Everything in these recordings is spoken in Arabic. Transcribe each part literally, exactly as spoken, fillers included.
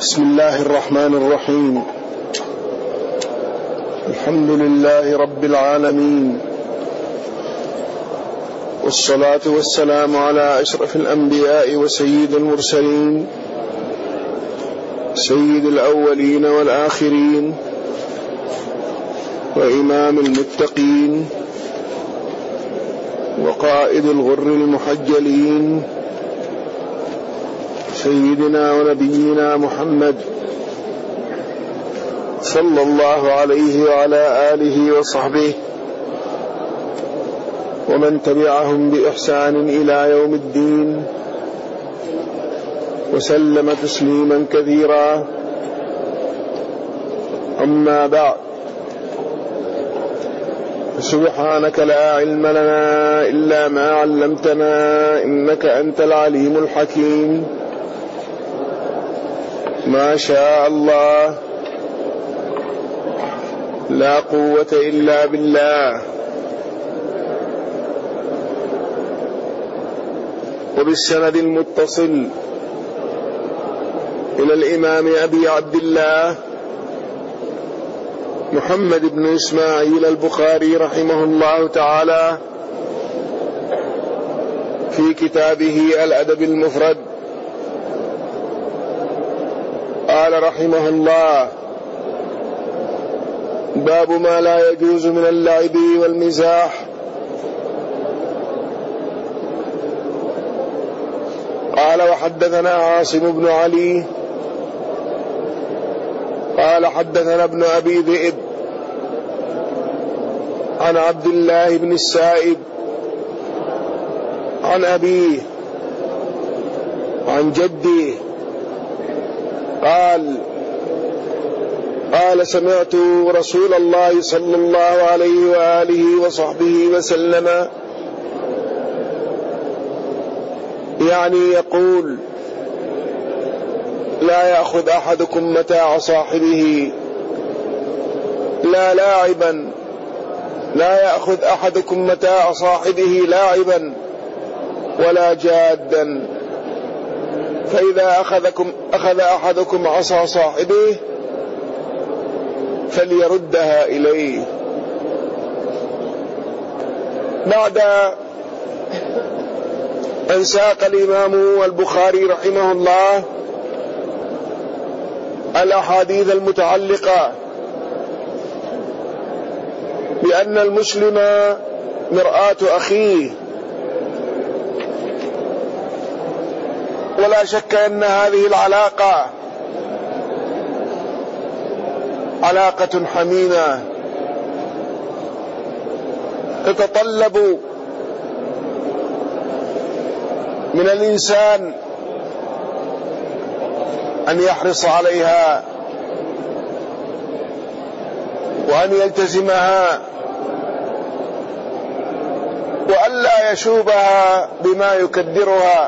بسم الله الرحمن الرحيم. الحمد لله رب العالمين، والصلاة والسلام على أشرف الأنبياء وسيد المرسلين، سيد الأولين والآخرين، وإمام المتقين، وقائد الغر المحجلين، سيدنا ونبينا محمد صلى الله عليه وعلى آله وصحبه ومن تبعهم بإحسان إلى يوم الدين، وسلم تسليما كثيرا. أما بعد، سبحانك لا علم لنا إلا ما علمتنا إنك أنت العليم الحكيم. ما شاء الله، لا قوة إلا بالله. وبالسند المتصل إلى الإمام أبي عبد الله محمد بن إسماعيل البخاري رحمه الله تعالى في كتابه الأدب المفرد، قال رحمه الله: باب ما لا يجوز من اللعب والمزاح. قال: وحدثنا عاصم بن علي قال: حدثنا ابن أبي ذئب عن عبد الله بن السائب عن أبيه عن جده قال: قال: سمعت رسول الله صلى الله عليه وآله وصحبه وسلم يعني يقول: لا يأخذ أحدكم متاع صاحبه لا لاعبا لا يأخذ أحدكم متاع صاحبه لاعبا ولا جادا، فإذا أخذكم أخذ أحدكم عصا صاحبه فليردها إليه. بعد أن ساق الإمام البخاري رحمه الله الأحاديث المتعلقة بأن المسلم مرآة أخيه، ولا شك أن هذه العلاقة علاقة حميمة تتطلب من الإنسان أن يحرص عليها وأن يلتزمها، وألا يشوبها بما يكدرها.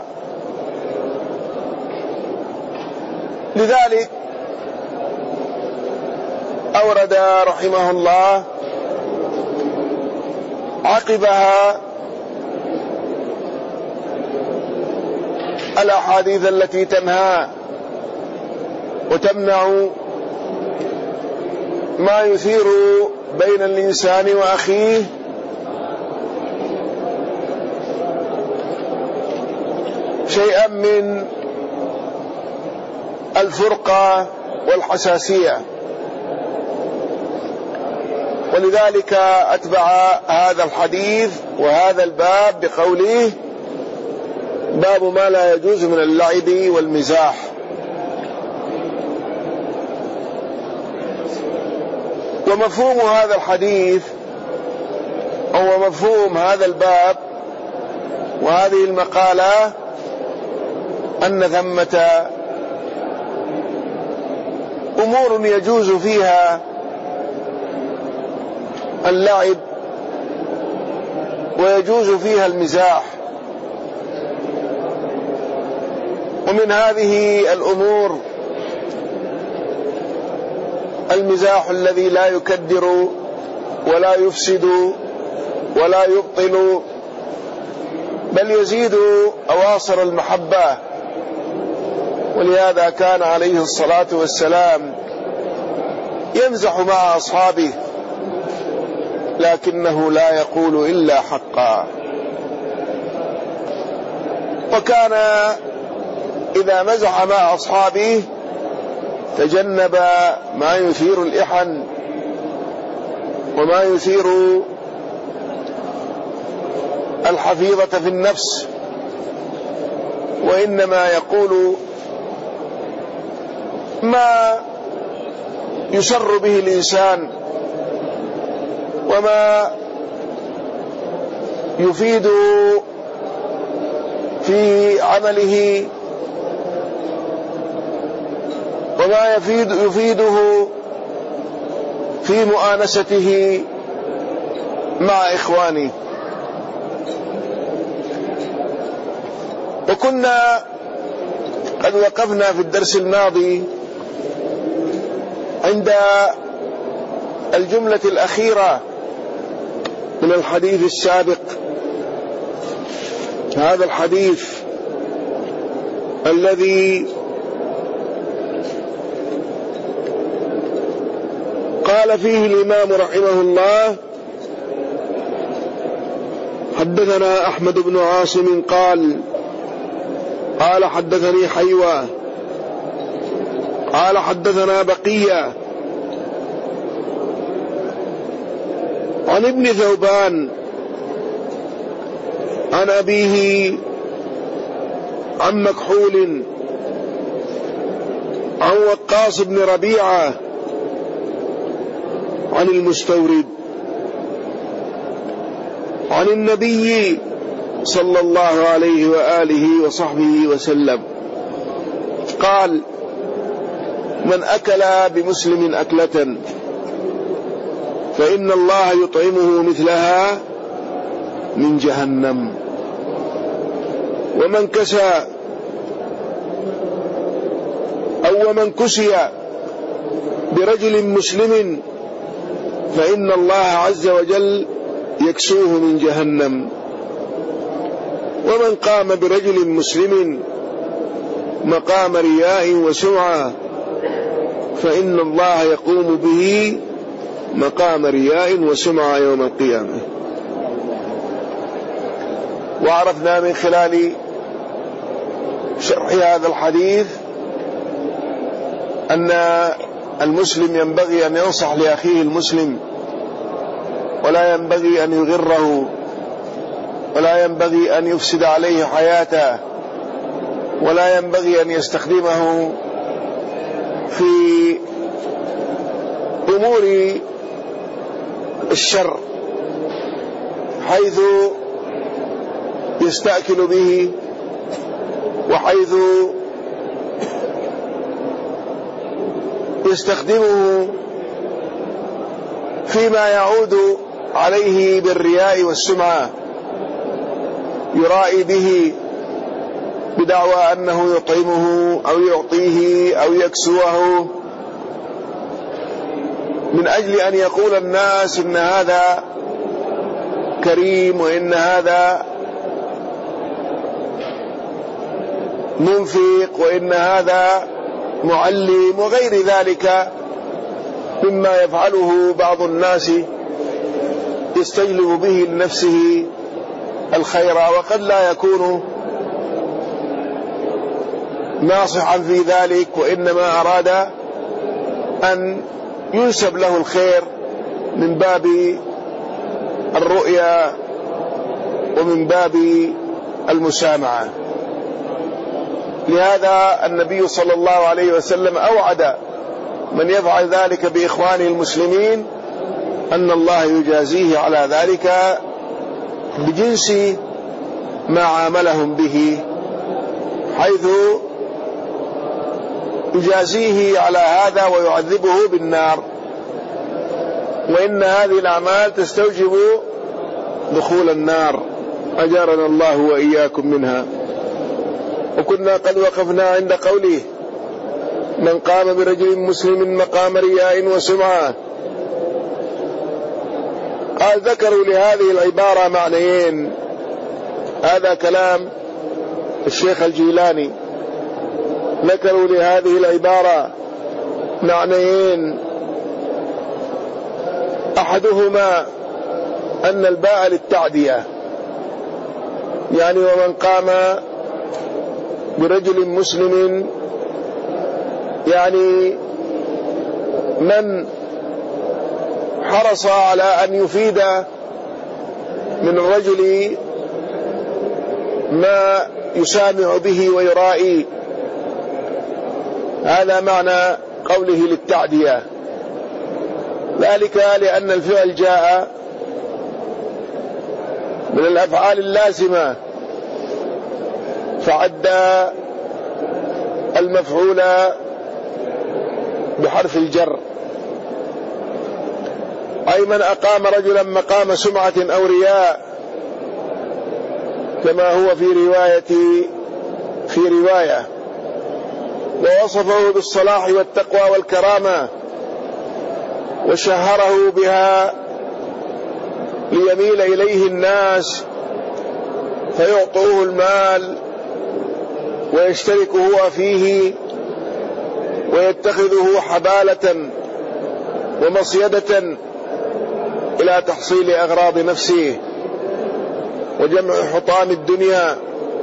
لذلك أورد رحمه الله عقبها الأحاديث التي تنهى وتمنع ما يثير بين الإنسان وأخيه شيئا من الفرقة والحساسية. ولذلك أتبع هذا الحديث وهذا الباب بقوله: باب ما لا يجوز من اللعب والمزاح. ومفهوم هذا الحديث أو مفهوم هذا الباب وهذه المقالة أن ثمة أمور يجوز فيها اللعب ويجوز فيها المزاح. ومن هذه الأمور المزاح الذي لا يكدر ولا يفسد ولا يبطل، بل يزيد أواصر المحبة ولهذا كان عليه الصلاة والسلام يمزح مع أصحابه، لكنه لا يقول إلا حقا. وكان إذا مزح مع أصحابه تجنب ما يثير الإحن وما يثير الحفيظة في النفس، وإنما يقول ما يسر به الإنسان وما يفيد في عمله وما يفيد يفيده في مؤانسته مع إخوانه. وكنا قد وقفنا في الدرس الماضي عند الجملة الأخيرة من الحديث السابق، هذا الحديث الذي قال فيه الإمام رحمه الله: حدثنا أحمد بن عاصم قال قال حدثني حيوة قال حدثنا بقية عن ابن ثوبان عن أبيه عن مكحول عن وقاص بن ربيعة عن المستورد عن النبي صلى الله عليه وآله وصحبه وسلم قال: من أكل بمسلم أكلة فإن الله يطعمه مثلها من جهنم، ومن كسى أو ومن كسي برجل مسلم فإن الله عز وجل يكسوه من جهنم، ومن قام برجل مسلم مقام رياء وسمعة فإن الله يقوم به مقام رياء وسمعة يوم القيامة. وعرفنا من خلال شرح هذا الحديث أن المسلم ينبغي أن ينصح لأخيه المسلم، ولا ينبغي أن يغره، ولا ينبغي أن يفسد عليه حياته، ولا ينبغي أن يستخدمه في أمور الشر حيث يستأكل به، وحيث يستخدمه فيما يعود عليه بالرياء والسمعة، يرائي به بدعوى أنه يطعمه أو يعطيه أو يكسوه من أجل أن يقول الناس إن هذا كريم وإن هذا منفق وإن هذا معلم وغير ذلك مما يفعله بعض الناس يستجلب به لنفسه الخير، وقد لا يكون ناصحا في ذلك، وإنما أراد أن ينسب له الخير من باب الرؤيا ومن باب المسامعة. لهذا النبي صلى الله عليه وسلم أوعد من يفعل ذلك بإخوانه المسلمين أن الله يجازيه على ذلك بجنس ما عاملهم به، حيث يجازيه على هذا ويعذبه بالنار، وإن هذه الأعمال تستوجب دخول النار، أجارنا الله وإياكم منها. وكنا قد وقفنا عند قوله: من قام برجل مسلم مقام رياء وسمعة. قال ذكروا لهذه العبارة معنيين، هذا كلام الشيخ الجيلاني ذكروا لهذه العبارة معنيين: أحدهما أن الباء للتعدية، يعني ومن قام برجل مسلم، يعني من حرص على أن يفيد من الرجل ما يسامع به ويرائي. هذا معنى قوله للتعدية، ذلك لأن الفعل جاء من الأفعال اللازمة، فعد المفعول بحرف الجر، أي من أقام رجلا مقام سمعة أو رياء، كما هو في رواية في رواية ووصفه بالصلاح والتقوى والكرامة، وشهره بها ليميل إليه الناس فيعطوه المال ويشترك هو فيه ويتخذه حبالة ومصيدة إلى تحصيل أغراض نفسه وجمع حطام الدنيا،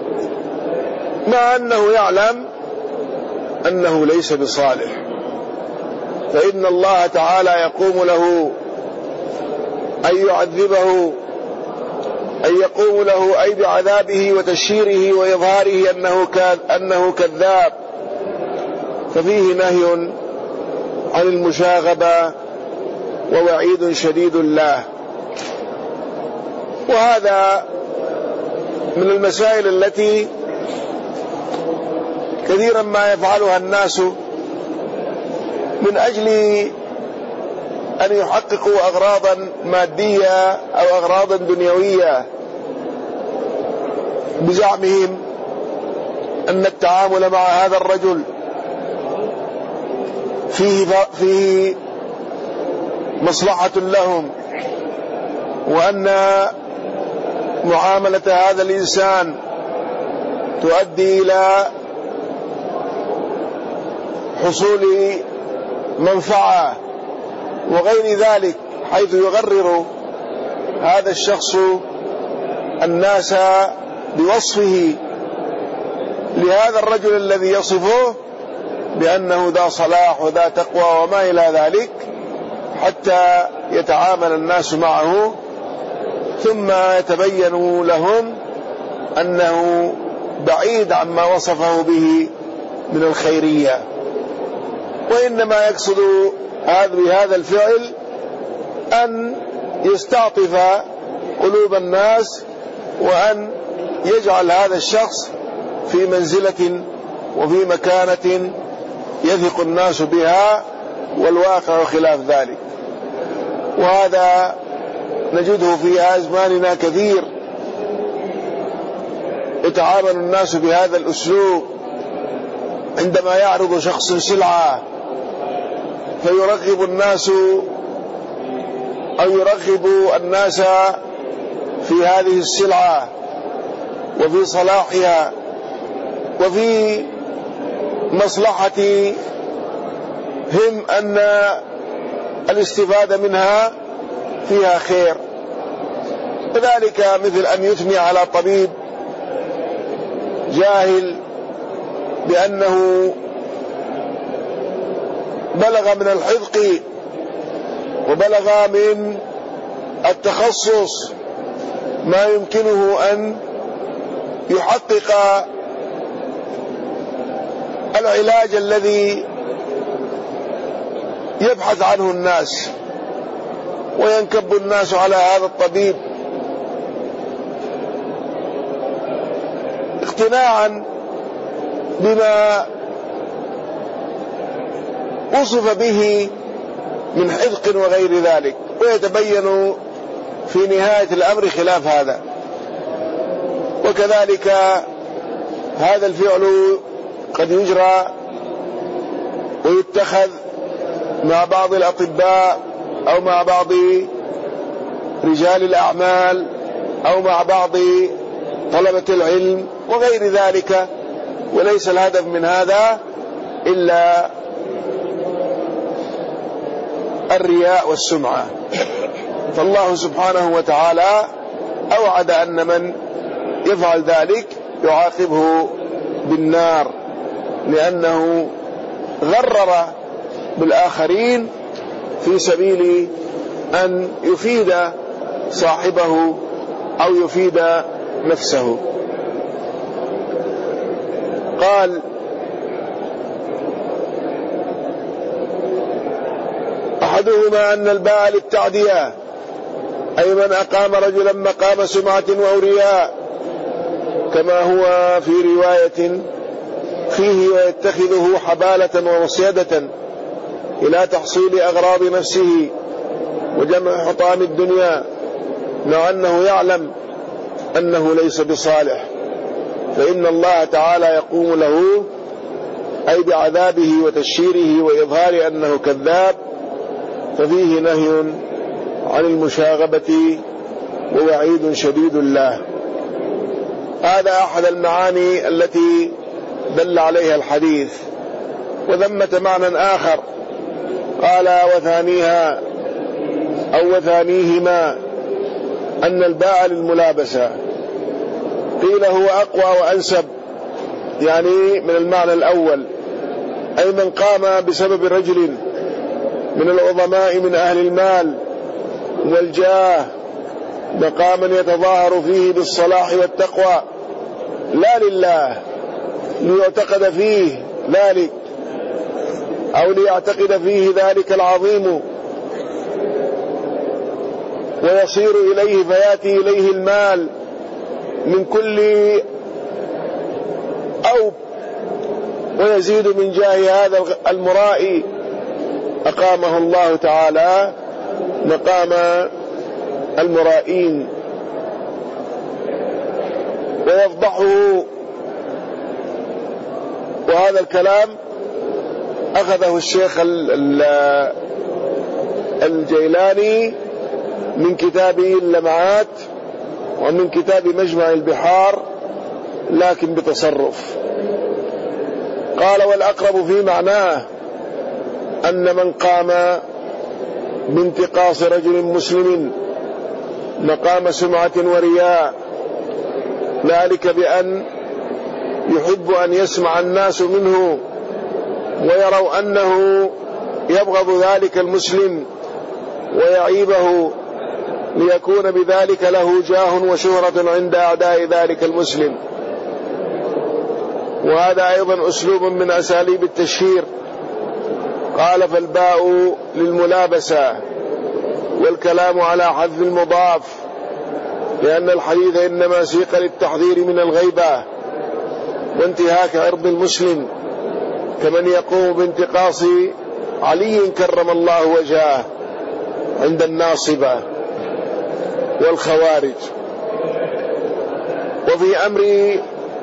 مع أنه يعلم أنه ليس بصالح، فإن الله تعالى يقوم له أن يعذبه، أن يقوم له أي بعذابه وتشهيره وإظهاره أنه أنه كذاب، ففيه نهي عن المشاغبة ووعيد شديد له. وهذا من المسائل التي كثيرا ما يفعلها الناس من أجل أن يحققوا أغراضا مادية أو أغراضا دنيوية، بزعمهم أن التعامل مع هذا الرجل فيه فيه مصلحة لهم، وأن معاملة هذا الإنسان تؤدي إلى حصول منفعة وغير ذلك، حيث يغرر هذا الشخص الناس بوصفه لهذا الرجل الذي يصفه بأنه ذا صلاح وذا تقوى وما إلى ذلك، حتى يتعامل الناس معه ثم يتبين لهم أنه بعيد عما وصفه به من الخيرية، وإنما يقصد بهذا الفعل أن يستعطف قلوب الناس، وأن يجعل هذا الشخص في منزلة وفي مكانة يثق الناس بها، والواقع خلاف ذلك. وهذا نجده في أزماننا كثير، يتعامل الناس بهذا الأسلوب عندما يعرض شخص سلعة، فيرغب الناس أو يرغب الناس في هذه السلعة وفي صلاحها وفي مصلحتهم أن الاستفادة منها فيها خير. وذلك مثل أن يثني على طبيب جاهل بأنه بلغ من الحذق وبلغ من التخصص ما يمكنه أن يحقق العلاج الذي يبحث عنه الناس، وينكب الناس على هذا الطبيب اقتناعا بما وصف به من حذق وغير ذلك، ويتبين في نهاية الأمر خلاف هذا. وكذلك هذا الفعل قد يجرى ويتخذ مع بعض الأطباء أو مع بعض رجال الأعمال أو مع بعض طلبة العلم وغير ذلك، وليس الهدف من هذا إلا الرياء والسمعة. فالله سبحانه وتعالى أوعد أن من يفعل ذلك يعاقبه بالنار، لأنه غرر بالآخرين في سبيل أن يفيد صاحبه أو يفيد نفسه. قال: أحدهما أن الباء للتعدية، أي من أقام رجلا مقام سمعة وأورياء، كما هو في رواية فيه: ويتخذه حبالة ومصيدة إلى تحصيل أغراض نفسه وجمع حطام الدنيا، مع أنه يعلم أنه ليس بصالح، فإن الله تعالى يقوم له أي بعذابه وتشهيره وإظهار أنه كذاب، ففيه نهي عن المشاغبة ووعيد شديد له. هذا أحد المعاني التي دل عليها الحديث. وثمة معنى آخر قال: وثانيها أو وثانيهما أن الباء للملابسة. قيل هو أقوى وأنسب، يعني من المعنى الأول، أي من قام بسبب رجل من العظماء من أهل المال والجاه مقاما يتظاهر فيه بالصلاح والتقوى، لا لله ليعتقد فيه ذلك أو ليعتقد فيه ذلك العظيم ويصير إليه فيأتي إليه المال من كل أو ويزيد من جاه هذا المرائي، أقامه الله تعالى مقام المرائين ويفضحه. وهذا الكلام أخذه الشيخ الجيلاني من كتابه اللمعات ومن كتاب مجمع البحار، لكن بتصرف. قال: والأقرب في معناه أن من قام بانتقاص رجل مسلم مقام سمعة ورياء، ذلك بأن يحب أن يسمع الناس منه ويروا أنه يبغض ذلك المسلم ويعيبه، ليكون بذلك له جاه وشهرة عند أعداء ذلك المسلم. وهذا أيضا أسلوب من أساليب التشهير. قال: فالباء للملابسة، والكلام على حذف المضاف، لأن الحديث إنما سيق للتحذير من الغيبة وانتهاك عرض المسلم، كمن يقوم بانتقاص علي كرم الله وجهه عند الناصبة والخوارج. وفي أمر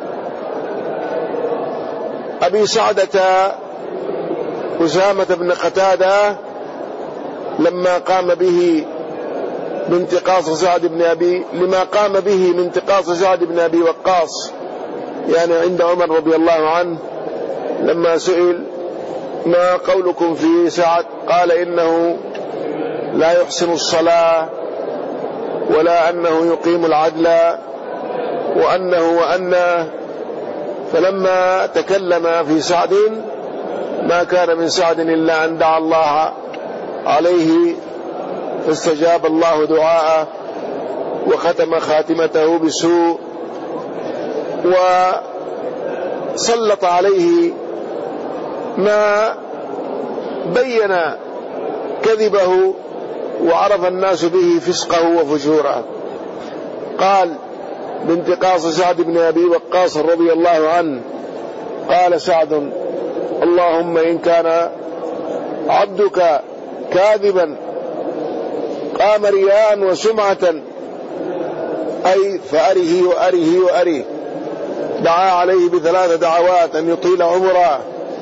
أبي سعدة أسامة بن قتادة لما قام به بانتقاص سعد بن أبي لما قام به من انتقاص سعد بن أبي وقاص، يعني عند عمر رضي الله عنه، لما سئل: ما قولكم في سعد؟ قال: إنه لا يحسن الصلاة، ولا أنه يقيم العدل، وأنه وأنه. فلما تكلم في سعد ما كان من سعد إلا أن دعا الله عليه فاستجاب الله دعاءه وختم خاتمته بسوء، وسلط عليه ما بين كذبه وعرف الناس به فسقه وفجوره. قال بانتقاص سعد بن أبي وقاص رضي الله عنه: قال سعد: اللهم إن كان عبدك كاذبا قام رياء وسمعة، أي فأره وأره وأره. دعا عليه بثلاث دعوات: أن يطيل عمره،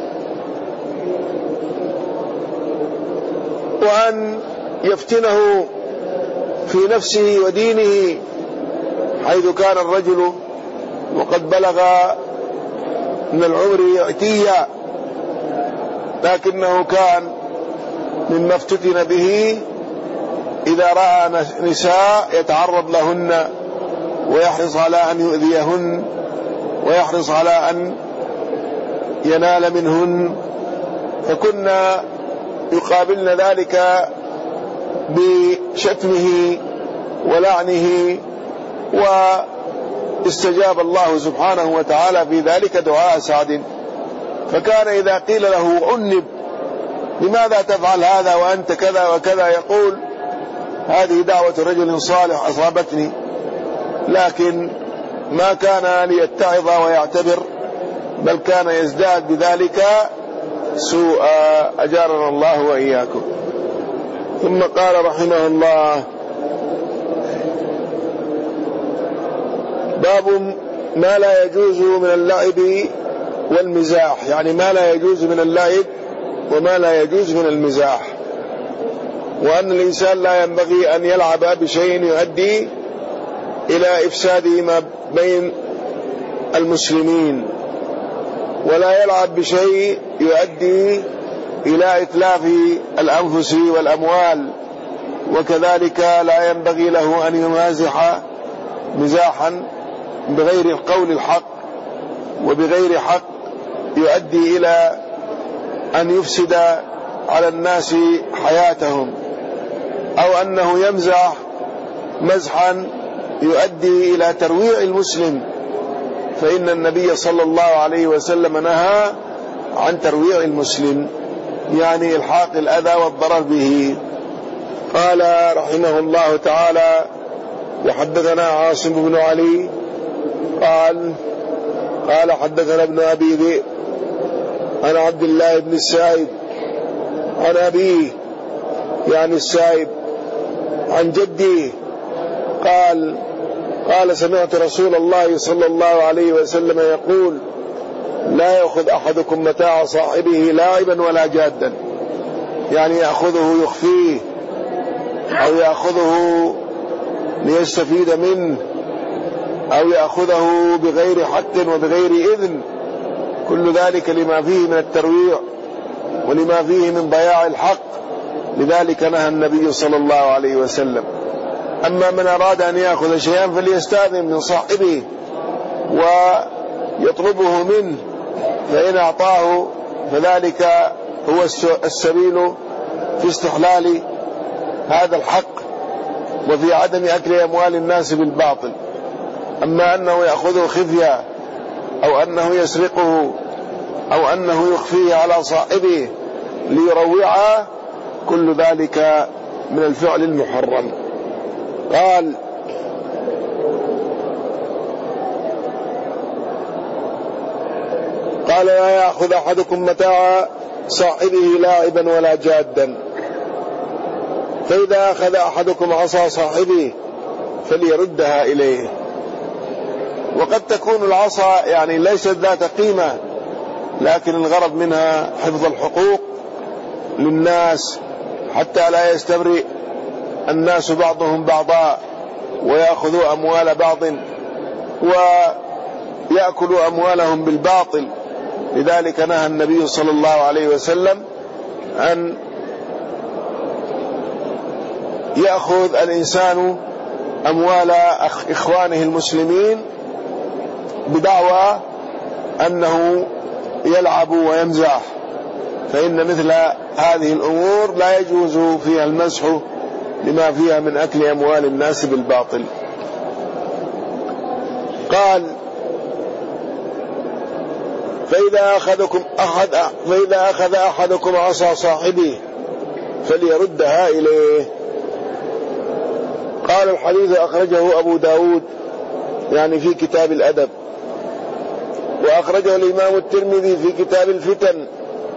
وأن يفتنه في نفسه ودينه، حيث كان الرجل وقد بلغ من العمر عتيا لكنه كان مما افتتن به إذا رأى نساء يتعرض لهن ويحرص على أن يؤذيهن ويحرص على أن ينال منهن، فكنا يقابلن ذلك بشتمه ولعنه، واستجاب الله سبحانه وتعالى في ذلك دعاء سعد. فكان إذا قيل له أنب لماذا تفعل هذا وأنت كذا وكذا يقول هذه دعوة رجل صالح أصابتني، لكن ما كان ليتعظ ويعتبر، بل كان يزداد بذلك سوءا، أجارنا الله وإياكم. ثم قال رحمه الله: باب ما لا يجوز من اللعب والمزاح، يعني ما لا يجوز من اللعب وما لا يجوز من المزاح، وأن الإنسان لا ينبغي أن يلعب بشيء يؤدي إلى إفساد ما بين المسلمين، ولا يلعب بشيء يؤدي إلى إتلاف الأنفس والأموال، وكذلك لا ينبغي له أن يمازح مزاحا بغير القول الحق وبغير حق يؤدي إلى أن يفسد على الناس حياتهم، أو أنه يمزح مزحا يؤدي إلى ترويع المسلم، فإن النبي صلى الله عليه وسلم نهى عن ترويع المسلم، يعني إلحاق الأذى والضرر به. قال رحمه الله تعالى: وحدثنا عاصم بن علي قال قال حدثنا ابن أبي ذئب عن عبد الله بن السائب عن أبيه يعني السائب عن جدي قال قال سمعت رسول الله صلى الله عليه وسلم يقول: لا يأخذ أحدكم متاع صاحبه لاعبا ولا جادا، يعني يأخذه يخفيه أو يأخذه ليستفيد منه أو يأخذه بغير حق وبغير إذن، كل ذلك لما فيه من الترويع ولما فيه من ضياع الحق، لذلك نهى النبي صلى الله عليه وسلم. أما من أراد أن يأخذ شيئا فليستأذن من صاحبه ويطلبه منه، فإن أعطاه فذلك هو السبيل في استحلال هذا الحق وفي عدم أكل أموال الناس بالباطل. أما أنه يأخذه خفيا أو أنه يسرقه أو أنه يخفيه على صاحبه ليروعه، كل ذلك من الفعل المحرم. قال: قال: لا يأخذ أحدكم متاع صاحبه لاعبا ولا جادا، فإذا أخذ أحدكم عصا صاحبه فليردها إليه. وقد تكون العصا يعني ليست ذات قيمة، لكن الغرض منها حفظ الحقوق للناس حتى لا يستبرئ الناس بعضهم بعضا ويأخذوا أموال بعض ويأكلوا أموالهم بالباطل. لذلك نهى النبي صلى الله عليه وسلم أن يأخذ الإنسان أموال إخوانه المسلمين بدعوى أنه يلعب ويمزح، فإن مثل هذه الأمور لا يجوز فيها المزح لما فيها من أكل أموال الناس بالباطل. قال: فإذا أخذكم أحد فإذا أخذ أحدكم عصا صاحبه فليردها إليه. قال: الحديث أخرجه أبو داود يعني في كتاب الأدب، وأخرجه الإمام الترمذي في كتاب الفتن،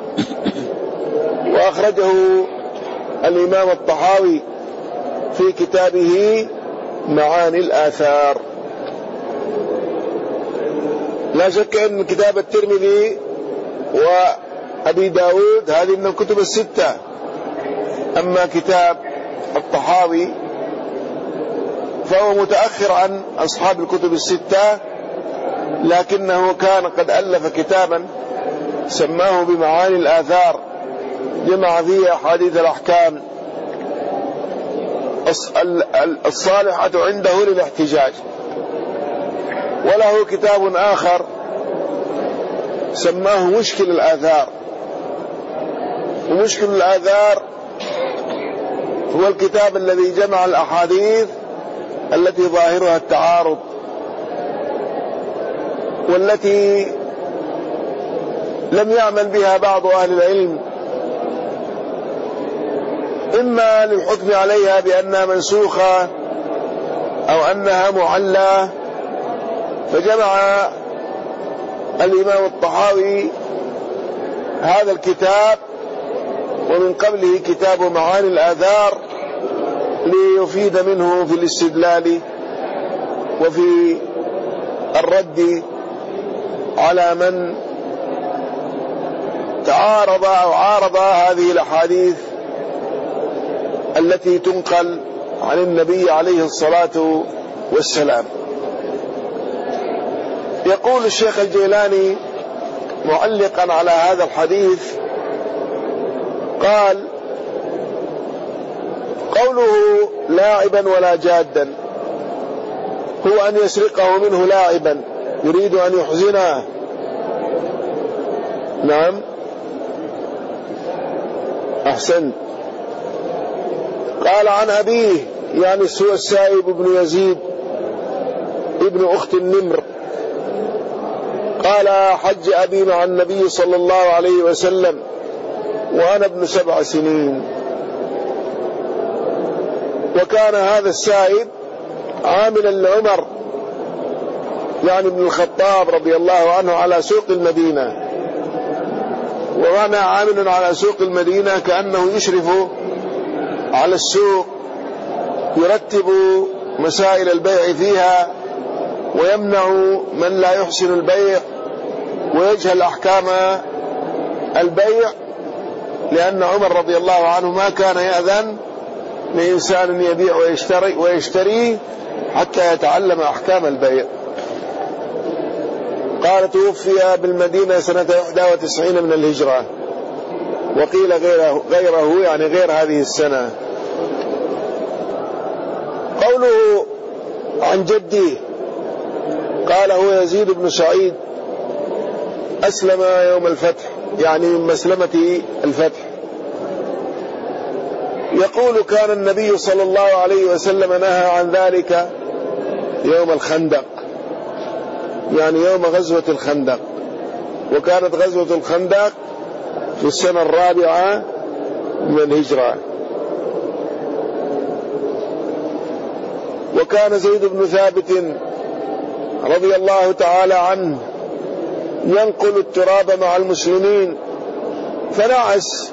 وأخرجه الإمام الطحاوي في كتابه معاني الآثار. لا شك أن كتاب الترمذي وأبي داود هذه من الكتب الستة، أما كتاب الطحاوي فهو متأخر عن أصحاب الكتب الستة، لكنه كان قد ألف كتابا سماه بمعاني الآثار، جمع فيه أحاديث الأحكام الصالحة عنده للاحتجاج. وله كتاب آخر سماه مشكل الآثار، ومشكل الآثار هو الكتاب الذي جمع الأحاديث التي ظاهرها التعارض، والتي لم يعمل بها بعض أهل العلم، إما للحكم عليها بأنها منسوخة أو أنها معلة. فجمع الإمام الطحاوي هذا الكتاب ومن قبله كتاب معاني الآثار ليفيد منه في الاستدلال وفي الرد على من تعارض أو عارض هذه الأحاديث التي تنقل عن النبي عليه الصلاة والسلام. يقول الشيخ الجيلاني معلقا على هذا الحديث، قال: قوله لاعبا ولا جادا هو أن يسرقه منه لاعبا يريد أن يحزنه. نعم أحسنت. قال عن أبيه، يعني هو السائب بن يزيد ابن أخت النمر، قال: حج أبي مع النبي صلى الله عليه وسلم وأنا ابن سبع سنين. وكان هذا السائب عاملا لعمر يعني ابن الخطاب رضي الله عنه على سوق المدينة. ومعنى عامل على سوق المدينة كأنه يشرف على السوق، يرتب مسائل البيع فيها، ويمنع من لا يحسن البيع ويجهل أحكام البيع، لأن عمر رضي الله عنه ما كان يأذن لإنسان يبيع ويشتري ويشتري حتى يتعلم أحكام البيع. قال: توفي بالمدينة سنة واحد وتسعين من الهجرة، وقيل غيره, غيره يعني غير هذه السنة. قوله عن جدي، قال: هو يزيد بن سعيد، أسلم يوم الفتح، يعني من مسلمة الفتح. يقول: كان النبي صلى الله عليه وسلم نهى عن ذلك يوم الخندق، يعني يوم غزوة الخندق، وكانت غزوة الخندق في السنة الرابعة من الهجرة. وكان زيد بن ثابت رضي الله تعالى عنه ينقل التراب مع المسلمين فنعس،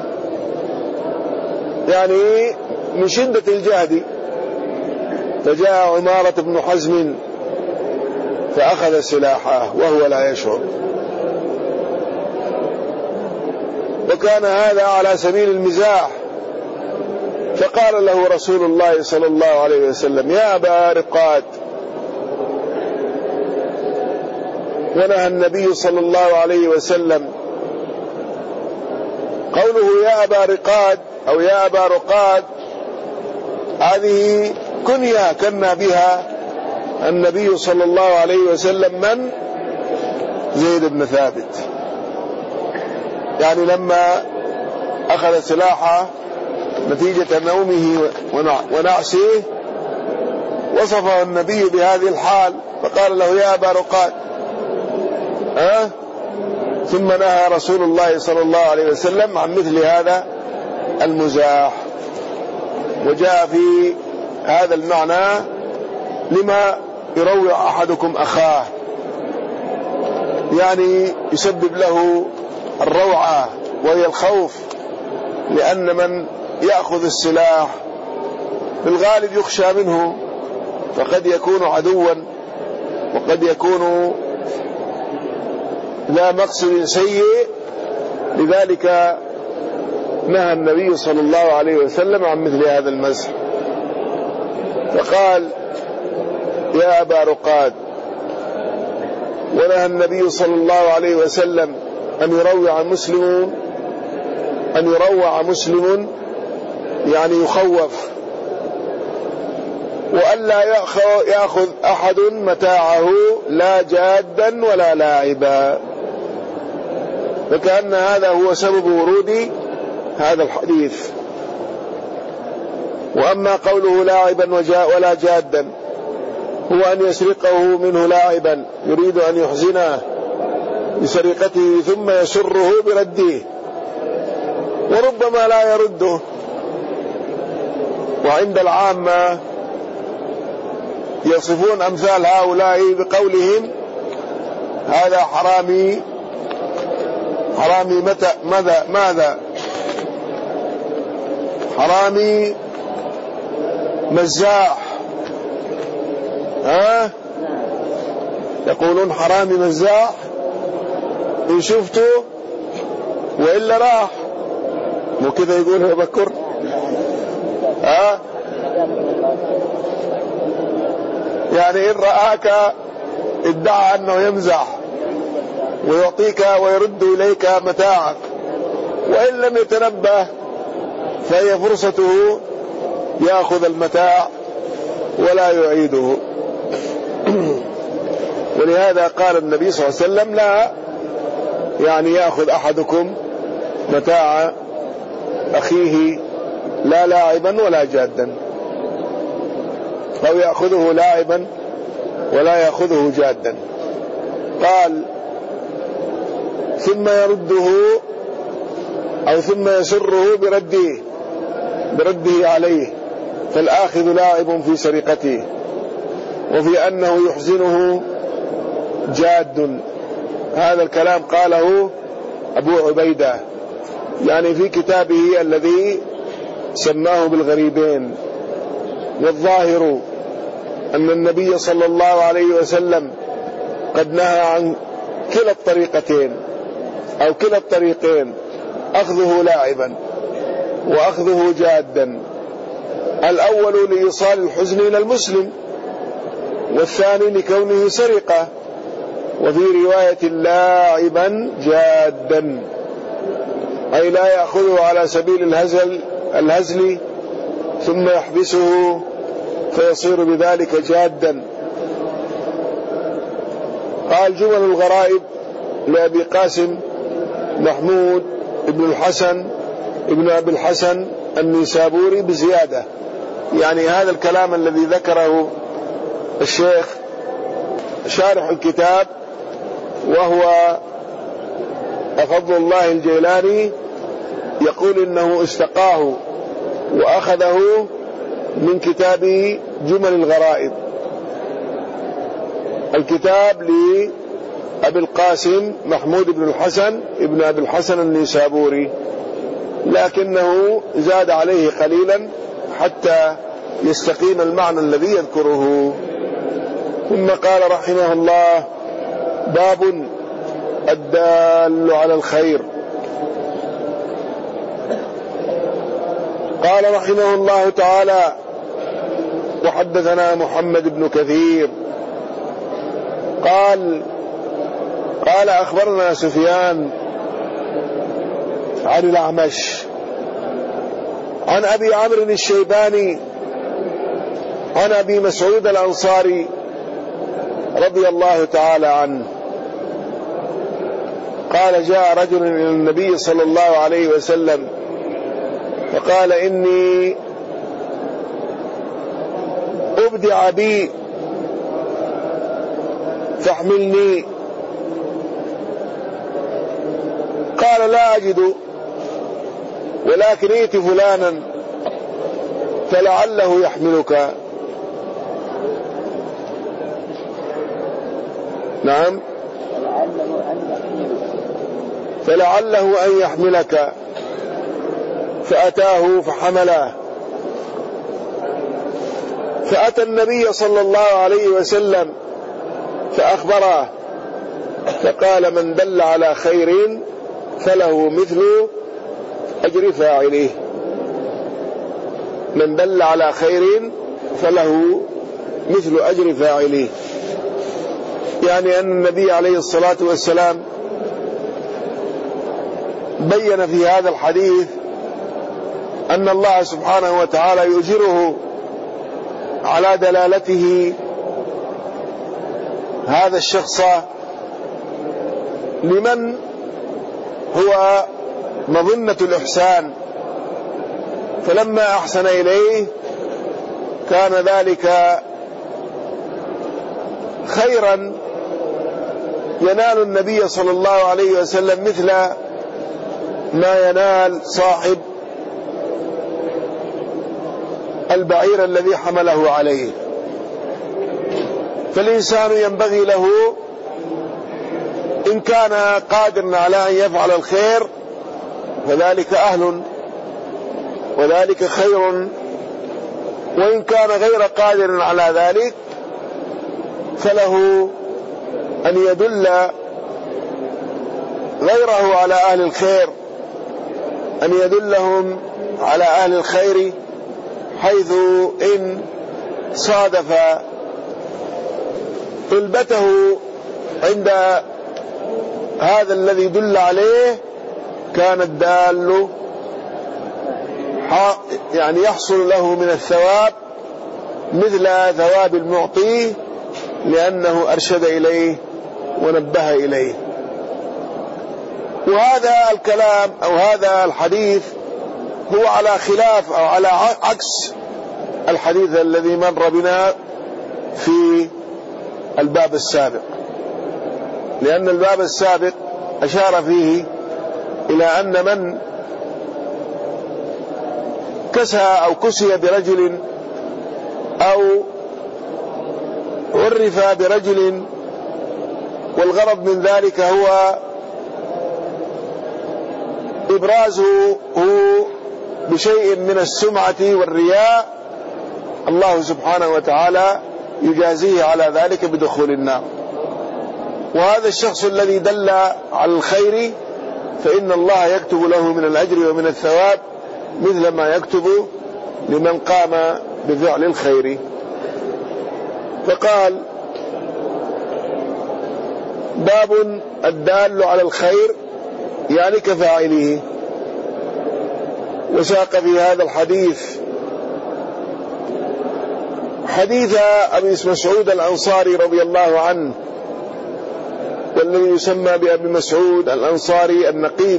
يعني من شدة الجهد، فجاء عمارة بن حزم فأخذ سلاحه وهو لا يشعر. وكان هذا على سبيل المزاح، فقال له رسول الله صلى الله عليه وسلم: يا أبا رقاد. ونهى النبي صلى الله عليه وسلم. قوله يا أبا رقاد أو يا أبا رقاد هذه كنية كنا بها النبي صلى الله عليه وسلم من زيد بن ثابت، يعني لما أخذ سلاحه نتيجة نومه ونعسه وصفه النبي بهذه الحال، فقال له: يا أبا رقاد. أه؟ ثم نهى رسول الله صلى الله عليه وسلم عن مثل هذا المزاح. وجاء في هذا المعنى: لما يروع أحدكم أخاه، يعني يسبب له الروعة وهي الخوف، لأن من يأخذ السلاح بالغالب يخشى منه، فقد يكون عدوا وقد يكون لا مقصد سيء. لذلك نهى النبي صلى الله عليه وسلم عن مثل هذا المزح، فقال: يا أبا رقاد. ونهى النبي صلى الله عليه وسلم أن يروع المسلمون أن يروع مسلم يعني يخوف، وألا يأخذ أحد متاعه لا جادا ولا لاعبا، فكأن هذا هو سبب ورود هذا الحديث. وأما قوله لاعبا ولا جادا هو أن يسرقه منه لاعبا يريد أن يحزنه بسرقته ثم يسره برده، وربما لا يرده. وعند العامة يصفون أمثال هؤلاء بقولهم هذا حرامي حرامي متى ماذا ماذا حرامي مزاح، ها يقولون حرامي مزاح إن شفته وإلا راح، مو كذا يقول يا بكر؟ ها يعني إن رآك ادعى أنه يمزح ويعطيك ويرد إليك متاعك، وإن لم يتنبه فهي فرصته يأخذ المتاع ولا يعيده. ولهذا قال النبي صلى الله عليه وسلم لا يعني يأخذ أحدكم متاع أخيه لا لاعبا ولا جادا، أو يأخذه لاعبا ولا يأخذه جادا. قال ثم يرده أو ثم يسره برده برده عليه، فالآخذ لاعب في سرقته، وفي أنه يحزنه جاد. هذا الكلام قاله أبو عبيدة يعني في كتابه الذي سماه بالغريبين. والظاهر أن النبي صلى الله عليه وسلم قد نهى عن كلا الطريقتين أو كلا الطريقين، أخذه لاعبا وأخذه جادا. الأول لإيصال الحزن إلى المسلم، والثاني لكونه سرقة. وفي رواية لاعبا جادا أي لا يأخذه على سبيل الهزل الهزل ثم يحبسه فيصير بذلك جادا. قال جمل الغرائب لأبي قاسم محمود ابن الحسن ابن أبي الحسن النيسابوري بزيادة، يعني هذا الكلام الذي ذكره الشيخ شارح الكتاب وهو فضل الله الجيلاني يقول إنه استقاه وأخذه من كتابه جمل الغرائب، الكتاب لأبي القاسم محمود بن الحسن ابن أبي الحسن النيسابوري، لكنه زاد عليه قليلا حتى يستقيم المعنى الذي يذكره. ثم قال رحمه الله باب الدال على الخير. قال رحمه الله تعالى وحدثنا محمد بن كثير قال قال أخبرنا سفيان عن الأعمش عن أبي عمرو الشيباني عن أبي مسعود الأنصاري رضي الله تعالى عنه قال جاء رجل إلى النبي صلى الله عليه وسلم فقال إني أبدع بي فاحملني. قال لا أجد ولكن ائت فلانا فلعله يحملك. نعم فلعله أن يحملك. فأتاه فحمله، فأتى النبي صلى الله عليه وسلم فأخبره فقال من دل على خير فله مثل أجر فاعله. من دل على خير فله مثل أجر فاعله، يعني أن النبي عليه الصلاة والسلام بين في هذا الحديث أن الله سبحانه وتعالى يؤجره على دلالته هذا الشخص لمن هو مظنة الإحسان، فلما أحسن إليه كان ذلك خيرا ينال النبي صلى الله عليه وسلم مثل ما ينال صاحب البعير الذي حمله عليه. فالإنسان ينبغي له إن كان قادرا على أن يفعل الخير فذلك أهل وذلك خير، وإن كان غير قادر على ذلك فله أن يدل غيره على أهل الخير، أن يدلهم على أهل الخير، حيث إن صادف طلبته عند هذا الذي دل عليه كان الدال يعني يحصل له من الثواب مثل ثواب المعطي، لأنه أرشد إليه ونبه إليه. وهذا الكلام أو هذا الحديث هو على خلاف أو على عكس الحديث الذي مر بنا في الباب السابق، لأن الباب السابق أشار فيه إلى أن من كسى أو كسي برجل أو عرف برجل والغرض من ذلك هو إبرازه بشيء من السمعة والرياء، الله سبحانه وتعالى يجازيه على ذلك بدخول النار. وهذا الشخص الذي دل على الخير فإن الله يكتب له من الأجر ومن الثواب مثل ما يكتب لمن قام بفعل الخير. فقال: باب الدال على الخير يعني كفاعله. وساق في هذا الحديث حديث أبي مسعود الأنصاري رضي الله عنه، والذي يسمى بأبي مسعود الأنصاري النقيب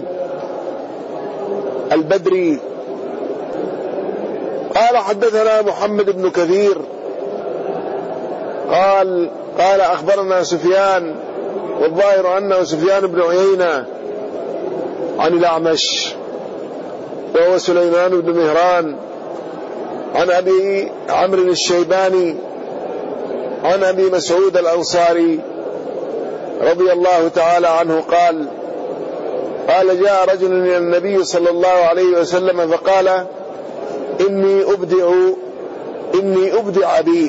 البدري. قال: حدثنا محمد بن كثير قال قال أخبرنا سفيان، والظاهر أنه سفيان بن عيينة، عن الأعمش وهو سليمان بن مهران، عن أبي عمرو الشيباني، عن أبي مسعود الأنصاري رضي الله تعالى عنه قال: قال: جاء رجل إلى النبي صلى الله عليه وسلم فقال: إني أبدع إني أبدع بي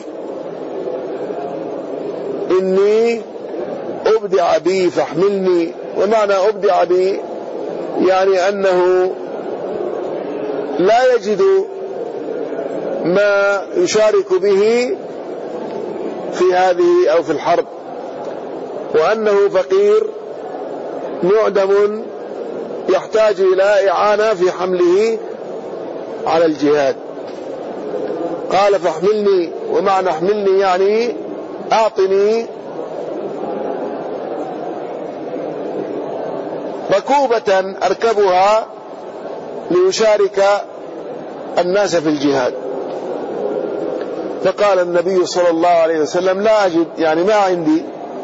إني أبدع بي فاحملني. ومعنى أبدع بي يعني أنه لا يجد ما يشارك به في هذه أو في الحرب، وأنه فقير معدم يحتاج إلى إعانة في حمله على الجهاد. قال: فاحملني. ومعنى احملني يعني أعطني ركوبة أركبها ليشارك الناس في الجهاد. فقال النبي صلى الله عليه وسلم: لا أجد، يعني ما عندي.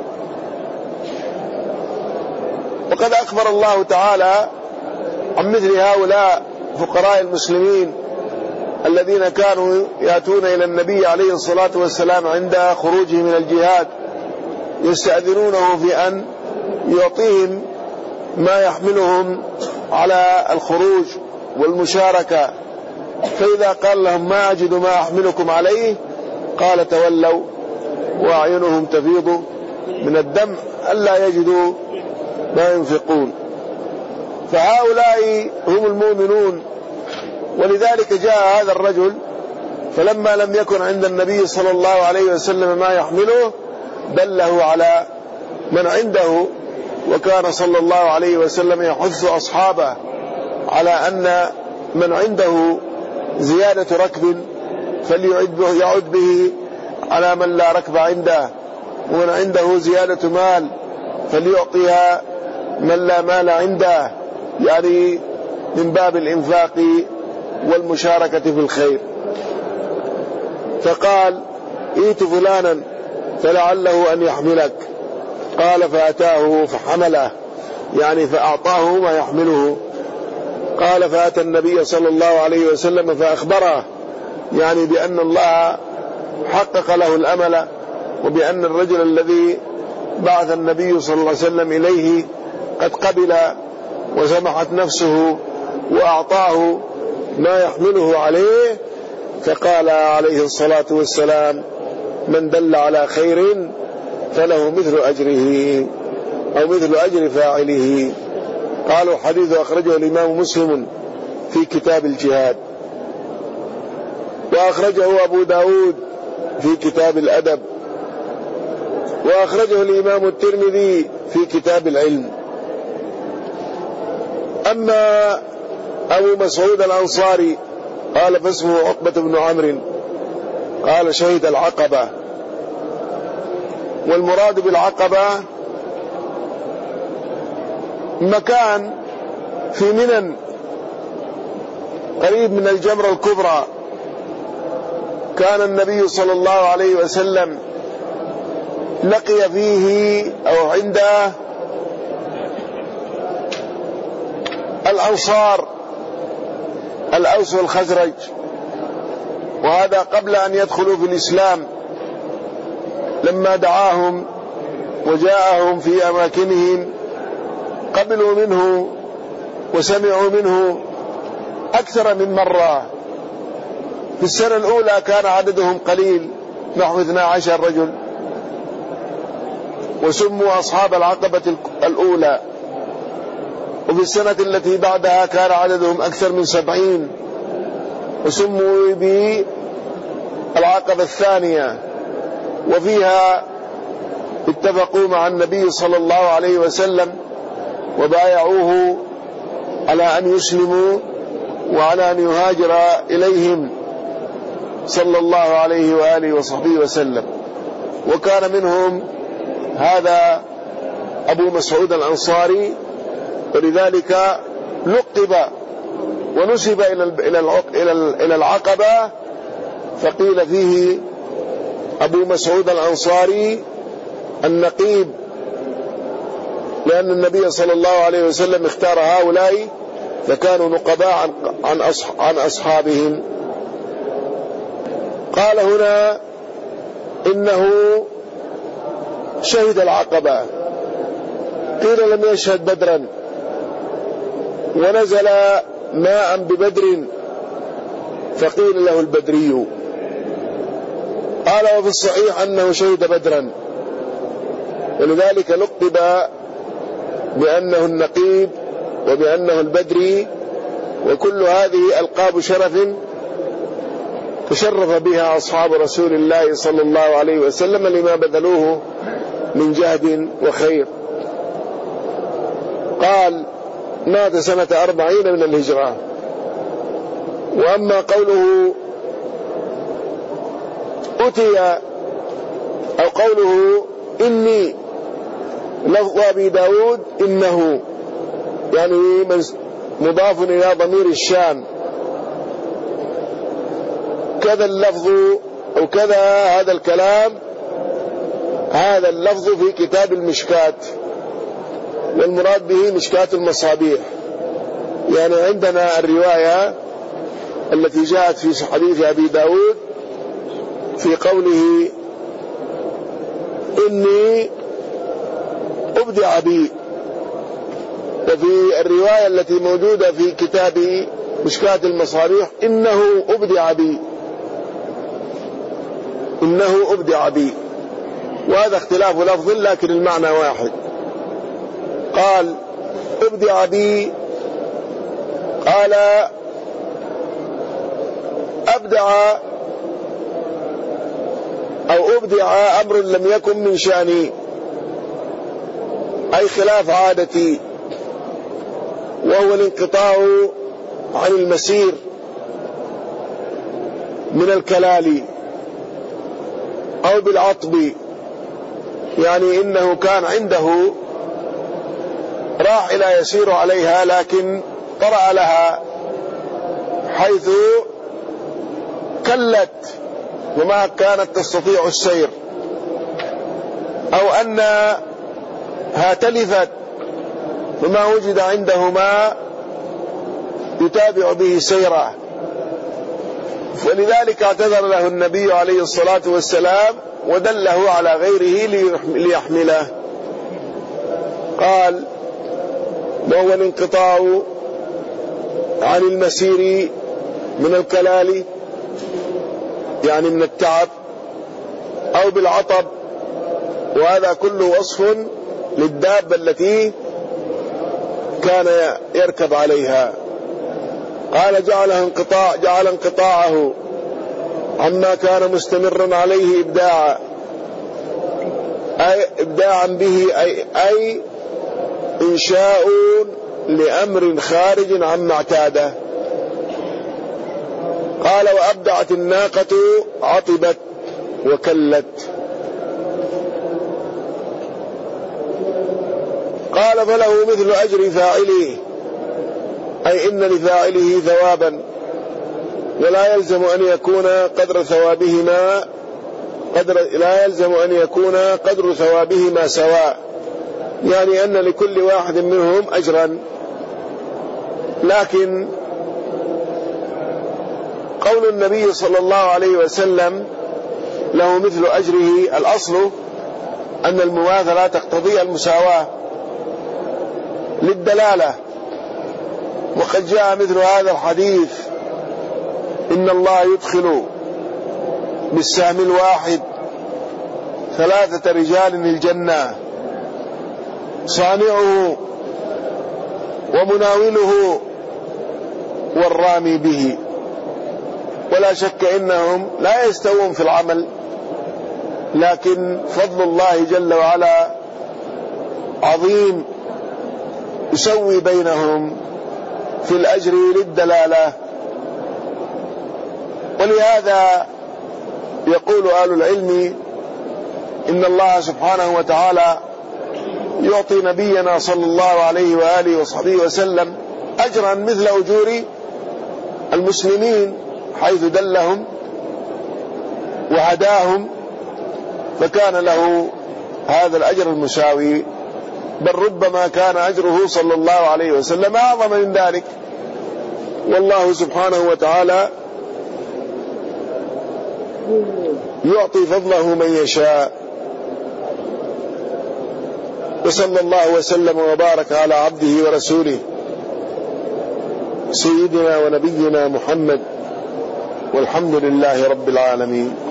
وقد أخبر الله تعالى عن مثل هؤلاء فقراء المسلمين الذين كانوا يأتون إلى النبي عليه الصلاة والسلام عند خروجه من الجهاد يستأذنونه في أن يعطيهم ما يحملهم على الخروج والمشاركة، فإذا قال لهم: ما أجد ما أحملكم عليه، قال: تولوا وأعينهم تفيض من الدمع ألا يجدوا ما ينفقون. فهؤلاء هم المؤمنون. ولذلك جاء هذا الرجل فلما لم يكن عند النبي صلى الله عليه وسلم ما يحمله دله على من عنده وكان صلى الله عليه وسلم يحث أصحابه على أن من عنده زيادة ركب فليعد به يعد به على من لا ركب عنده، ومن عنده زيادة مال فليعطيها من لا مال عنده، يعني من باب الإنفاق والمشاركة في الخير. فقال: ائت فلانا فلعله أن يحملك. قال: فأتاه فحمله، يعني فأعطاه ما يحمله. قال: فأتى النبي صلى الله عليه وسلم فأخبره، يعني بأن الله حقق له الأمل، وبأن الرجل الذي بعث النبي صلى الله عليه وسلم إليه قد قبل وسمحت نفسه وأعطاه ما يحمله عليه. فقال عليه الصلاة والسلام: من دل على خير فله مثل أجره أو مثل أجر فاعله. قالوا الحديث أخرجه الإمام مسلم في كتاب الجهاد، وأخرجه أبو داود في كتاب الأدب، وأخرجه الإمام الترمذي في كتاب العلم. أما أبو مسعود الأنصاري قال: فاسمه عقبة بن عمرو، قال: شهد العقبة. والمراد بالعقبة مكان في منى قريب من الجمرة الكبرى، كان النبي صلى الله عليه وسلم لقي فيه أو عنده الأنصار الأوس والخزرج، وهذا قبل أن يدخلوا في الإسلام. لما دعاهم وجاءهم في أماكنهم قبلوا منه وسمعوا منه أكثر من مرة. في السنة الأولى كان عددهم قليل نحو اثنا عشر رجل، وسموا أصحاب العقبة الأولى. وفي السنة التي بعدها كان عددهم أكثر من سبعين، وسموا بالعقبة الثانية. وفيها اتفقوا مع النبي صلى الله عليه وسلم وبايعوه على أن يسلموا وعلى أن يهاجر إليهم صلى الله عليه وآله وصحبه وسلم. وكان منهم هذا أبو مسعود الأنصاري، ولذلك لقب ونسب إلى العقبة، فقيل فيه أبو مسعود الأنصاري النقيب، لأن النبي صلى الله عليه وسلم اختار هؤلاء فكانوا نقباء عن أصحابهم. قال هنا إنه شهد العقبة، قيل لم يشهد بدرا، ونزل ماء ببدر فقيل له البدري. قال: وفي الصحيح أنه شهد بدرا، ولذلك لقب بأنه النقيب وبأنه البدري، وكل هذه ألقاب شرف تشرف بها أصحاب رسول الله صلى الله عليه وسلم لما بذلوه من جهد وخير. قال: مات سنة أربعين من الهجرة. وأما قوله أتي أو قوله إني، لفظ أبي داود إنه، يعني مضاف إلى ضمير الشام. كذا اللفظ أو كذا هذا الكلام، هذا اللفظ في كتاب المشكات، والمراد به مشكات المصابيح. يعني عندنا الرواية التي جاءت في حديث أبي داود في قوله إني أبدع بي، وفي الرواية التي موجودة في كتاب مشكات المصابيح إنه أبدع بي، إنه أبدع بي، وهذا اختلاف لفظ لكن المعنى واحد. قال: أبدع بي، قال أبدع أو أبدع أمر لم يكن من شأني، أي خلاف عادتي، وهو الانقطاع عن المسير من الكلال أو بالعطب، يعني إنه كان عنده راحلة يسير عليها لكن طرأ لها حيث كلت وما كانت تستطيع السير، أو أنها تلفت وما وجد عنده ما يتابع به سيره، ولذلك اعتذر له النبي عليه الصلاة والسلام ودله على غيره ليحمله. قال: وهو الانقطاع عن المسير من الكلال، يعني من التعب، أو بالعطب، وهذا كله وصف للدابة التي كان يركب عليها. قال: جعل انقطاع جعل انقطاعه عما كان مستمرا عليه إبداعا، أي إبداعا به، أي, أي إنشاء لأمر خارج عما اعتاده. قال: وأبدعت الناقة عطبت وكلت. قال: فله مثل أجر فاعله، أي إن لفاعله ثوابا، ولا يلزم أن يكون قدر ثوابهما قدر لا يلزم أن يكون قدر ثوابهما سواء، يعني أن لكل واحد منهم أجرا. لكن قول النبي صلى الله عليه وسلم له مثل أجره، الأصل أن المماثلة تقتضي المساواة للدلالة، وقد جاء مثل هذا الحديث: إن الله يدخل بالسهم الواحد ثلاثة رجال الجنة، صانعه ومناوله والرامي به. ولا شك إنهم لا يستوون في العمل، لكن فضل الله جل وعلا عظيم يسوي بينهم في الأجر للدلالة. ولهذا يقول أهل العلم إن الله سبحانه وتعالى يعطي نبينا صلى الله عليه وآله وصحبه وسلم أجرا مثل أجور المسلمين، حيث دلهم وهداهم، فكان له هذا الأجر المساوي، بل ربما كان أجره صلى الله عليه وسلم أعظم من ذلك. والله سبحانه وتعالى يعطي فضله من يشاء. وصلى الله وسلم وبارك على عبده ورسوله سيدنا ونبينا محمد، والحمد لله رب العالمين.